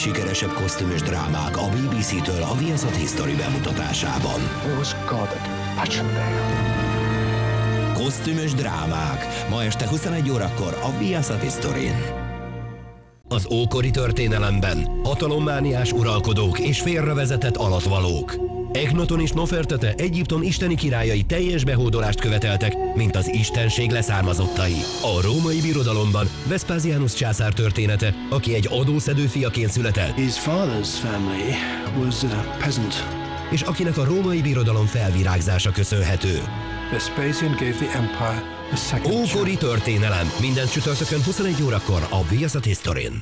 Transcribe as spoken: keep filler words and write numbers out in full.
legsikeresebb kosztümös drámák a bé bé cé-től a Viaszat History bemutatásában. It was guarded Passchendaele. Kosztümös drámák, ma este huszonegy órakor a Viaszat Historyn. Az ókori történelemben hatalommániás uralkodók és félrevezetett alatvalók. Echnaton és Nofertete Egyiptom isteni királyai teljes behódolást követeltek, mint az istenség leszármazottai. A római birodalomban Vespasianus császár története, aki egy adószedő fiaként született, His father's family was a peasant. és akinek a római birodalom felvirágzása köszönhető. Vespasian gave the empire a second chance. Ókori történelem minden csütörtökön huszonegy órakor a Viaszat Historyn.